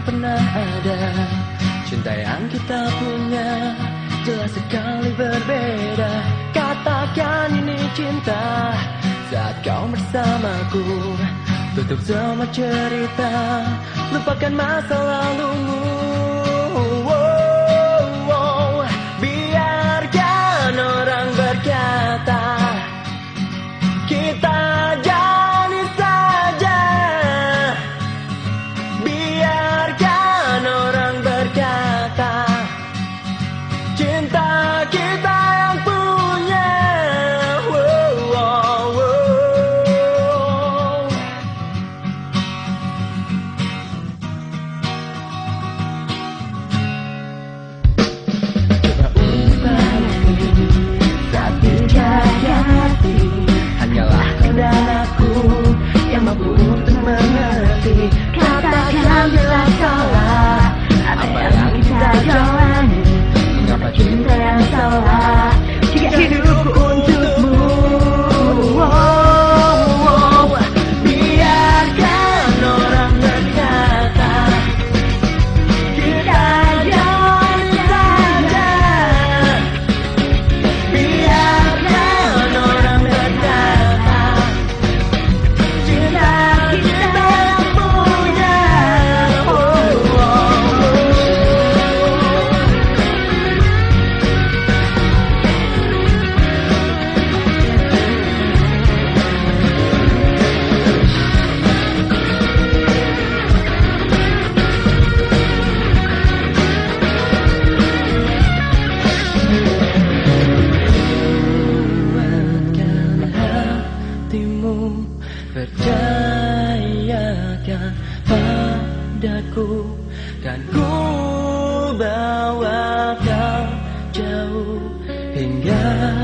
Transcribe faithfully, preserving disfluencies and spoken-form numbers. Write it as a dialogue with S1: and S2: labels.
S1: pernah ada. Cinta yang kita punya jelas sekali berbeda. Katakan ini cinta saat kau bersamaku. Tutup semua cerita, lupakan masa lalumu. Biarkan orang berkata kita jalani saja. Biarkan orang berkata cinta kita yang punya. Wow, wow, wow. Coba untuk saat dijaga hati, hanyalah kau dan aku yang mampu untuk mengerti. Katakan bila salah apa yang kita jalani. Mengapa cinta yang salah jika hidupku untukmu. Oh, oh. Biarkan orang berkata kita jalani saja. Biarkan orang berkata cinta kita yang punya. Oh, oh, oh. Kuatkan hatimu, percayakan padaku, kan ku bawa kau jauh hingga